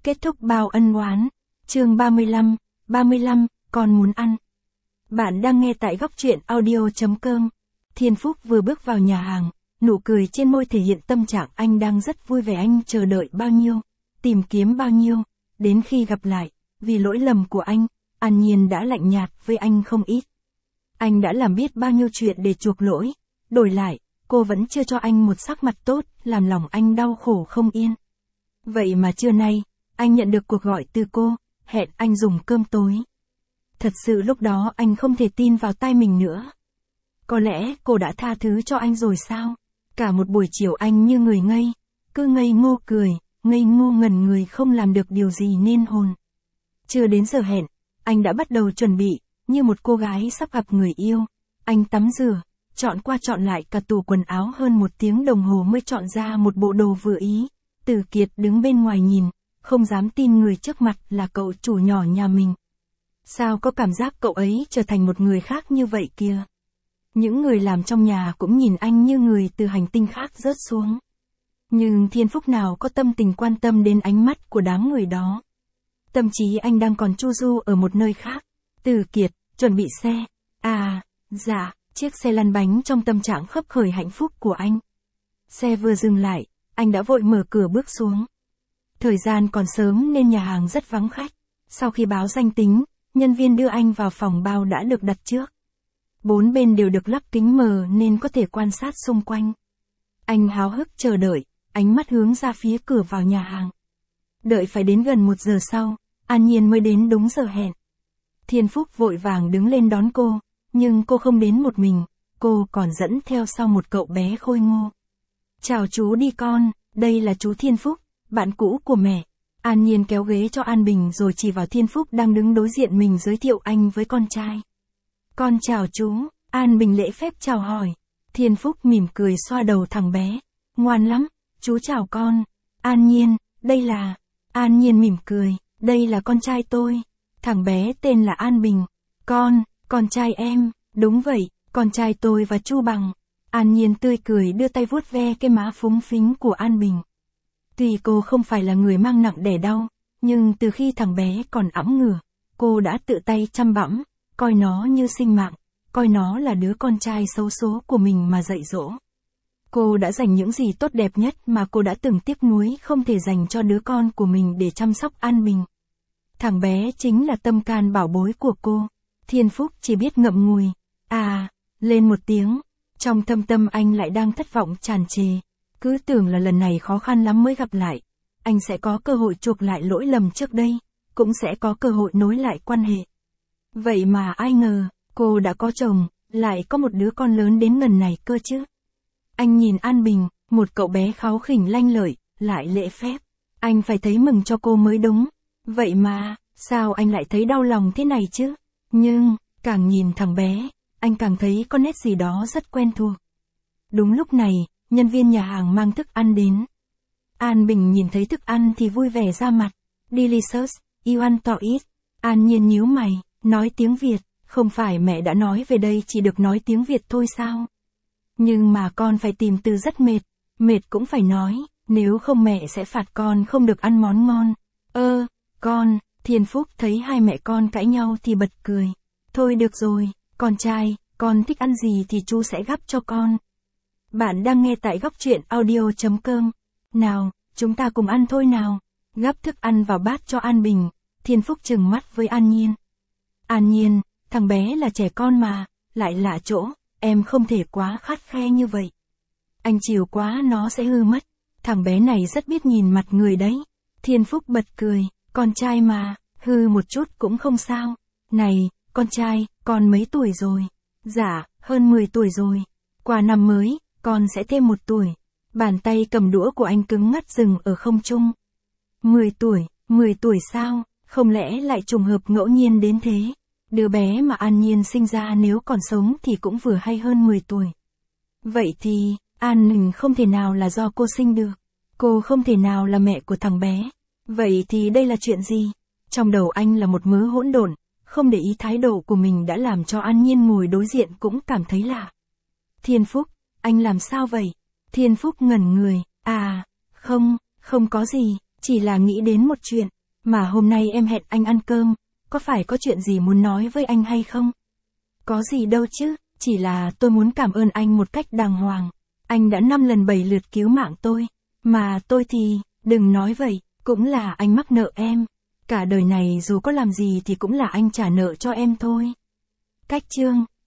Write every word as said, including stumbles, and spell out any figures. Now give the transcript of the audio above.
Kết thúc bao ân oán. Chương ba mươi lăm, ba mươi lăm, con muốn ăn. Bạn đang nghe tại góc truyện audio chấm com. Thiên Phúc vừa bước vào nhà hàng, nụ cười trên môi thể hiện tâm trạng anh đang rất vui vẻ. Anh chờ đợi bao nhiêu, tìm kiếm bao nhiêu, đến khi gặp lại, vì lỗi lầm của anh, An Nhiên đã lạnh nhạt với anh không ít. Anh đã làm biết bao nhiêu chuyện để chuộc lỗi, đổi lại, cô vẫn chưa cho anh một sắc mặt tốt, làm lòng anh đau khổ không yên. Vậy mà trưa nay, anh nhận được cuộc gọi từ cô, hẹn anh dùng cơm tối. Thật sự lúc đó anh không thể tin vào tai mình nữa. Có lẽ cô đã tha thứ cho anh rồi sao? Cả một buổi chiều anh như người ngây, cứ ngây ngô cười, ngây ngô ngẩn người không làm được điều gì nên hồn. Chưa đến giờ hẹn, anh đã bắt đầu chuẩn bị, như một cô gái sắp gặp người yêu. Anh tắm rửa, chọn qua chọn lại cả tủ quần áo hơn một tiếng đồng hồ mới chọn ra một bộ đồ vừa ý. Tử Kiệt đứng bên ngoài nhìn, không dám tin người trước mặt là cậu chủ nhỏ nhà mình. Sao có cảm giác cậu ấy trở thành một người khác như vậy kìa? Những người làm trong nhà cũng nhìn anh như người từ hành tinh khác rớt xuống. Nhưng Thiên Phúc nào có tâm tình quan tâm đến ánh mắt của đám người đó. Tâm trí anh đang còn chu du ở một nơi khác. Tử Kiệt, chuẩn bị xe. À, dạ, chiếc xe lăn bánh trong tâm trạng khấp khởi hạnh phúc của anh. Xe vừa dừng lại, anh đã vội mở cửa bước xuống. Thời gian còn sớm nên nhà hàng rất vắng khách. Sau khi báo danh tính, nhân viên đưa anh vào phòng bao đã được đặt trước. Bốn bên đều được lắp kính mờ nên có thể quan sát xung quanh. Anh háo hức chờ đợi, ánh mắt hướng ra phía cửa vào nhà hàng. Đợi phải đến gần một giờ sau, An Nhiên mới đến đúng giờ hẹn. Thiên Phúc vội vàng đứng lên đón cô, nhưng cô không đến một mình, cô còn dẫn theo sau một cậu bé khôi ngô. Chào chú đi con, đây là chú Thiên Phúc, bạn cũ của mẹ. An Nhiên kéo ghế cho An Bình rồi chỉ vào Thiên Phúc đang đứng đối diện mình giới thiệu anh với con trai. Con chào chú, An Bình lễ phép chào hỏi. Thiên Phúc mỉm cười xoa đầu thằng bé. Ngoan lắm, chú chào con. An Nhiên, đây là... An Nhiên mỉm cười, đây là con trai tôi. Thằng bé tên là An Bình. Con, con trai em, đúng vậy, con trai tôi và Chu Bằng. An Nhiên tươi cười đưa tay vuốt ve cái má phúng phính của An Bình. Tuy cô không phải là người mang nặng đẻ đau, nhưng từ khi thằng bé còn ẵm ngửa, cô đã tự tay chăm bẵm, coi nó như sinh mạng, coi nó là đứa con trai xấu số của mình mà dạy dỗ. Cô đã dành những gì tốt đẹp nhất mà cô đã từng tiếc nuối không thể dành cho đứa con của mình để chăm sóc An Bình. Thằng bé chính là tâm can bảo bối của cô. Thiên Phúc chỉ biết ngậm ngùi, à, lên một tiếng. Trong thâm tâm anh lại đang thất vọng tràn trề. Cứ tưởng là lần này khó khăn lắm mới gặp lại. Anh sẽ có cơ hội chuộc lại lỗi lầm trước đây, cũng sẽ có cơ hội nối lại quan hệ. Vậy mà ai ngờ, cô đã có chồng, lại có một đứa con lớn đến ngần này cơ chứ. Anh nhìn An Bình, một cậu bé kháu khỉnh lanh lợi, lại lễ phép. Anh phải thấy mừng cho cô mới đúng. Vậy mà, sao anh lại thấy đau lòng thế này chứ? Nhưng, càng nhìn thằng bé, anh càng thấy có nét gì đó rất quen thuộc. Đúng lúc này, nhân viên nhà hàng mang thức ăn đến. An Bình nhìn thấy thức ăn thì vui vẻ ra mặt. Delicious, you want to eat? An Nhiên nhíu mày, nói tiếng Việt, không phải mẹ đã nói về đây chỉ được nói tiếng Việt thôi sao? Nhưng mà con phải tìm từ rất mệt, mệt cũng phải nói, nếu không mẹ sẽ phạt con không được ăn món ngon. Ơ, con, Thiên Phúc thấy hai mẹ con cãi nhau thì bật cười. Thôi được rồi, con trai, con thích ăn gì thì chú sẽ gắp cho con. Bạn đang nghe tại góc truyện audio chấm com. Nào, chúng ta cùng ăn thôi nào. Gắp thức ăn vào bát cho An Bình, Thiên Phúc trừng mắt với An Nhiên. An Nhiên, thằng bé là trẻ con mà, lại lạ chỗ, em không thể quá khắt khe như vậy. Anh chiều quá nó sẽ hư mất. Thằng bé này rất biết nhìn mặt người đấy. Thiên Phúc bật cười, con trai mà, hư một chút cũng không sao. Này, con trai, con mấy tuổi rồi? Dạ, hơn mười tuổi rồi. Qua năm mới, con sẽ thêm một tuổi. Bàn tay cầm đũa của anh cứng ngắt dừng ở không trung. mười tuổi, mười tuổi sao? Không lẽ lại trùng hợp ngẫu nhiên đến thế? Đứa bé mà An Nhiên sinh ra nếu còn sống thì cũng vừa hay hơn mười tuổi. Vậy thì, An Ninh không thể nào là do cô sinh được. Cô không thể nào là mẹ của thằng bé. Vậy thì đây là chuyện gì? Trong đầu anh là một mớ hỗn độn, không để ý thái độ của mình đã làm cho An Nhiên ngồi đối diện cũng cảm thấy lạ. Thiên Phúc, anh làm sao vậy? Thiên Phúc ngẩn người, à, không, không có gì, chỉ là nghĩ đến một chuyện. Mà hôm nay em hẹn anh ăn cơm, có phải có chuyện gì muốn nói với anh hay không? Có gì đâu chứ, chỉ là tôi muốn cảm ơn anh một cách đàng hoàng. Anh đã năm lần bảy lượt cứu mạng tôi. Mà tôi thì, đừng nói vậy, cũng là anh mắc nợ em. Cả đời này dù có làm gì thì cũng là anh trả nợ cho em thôi. Cách chương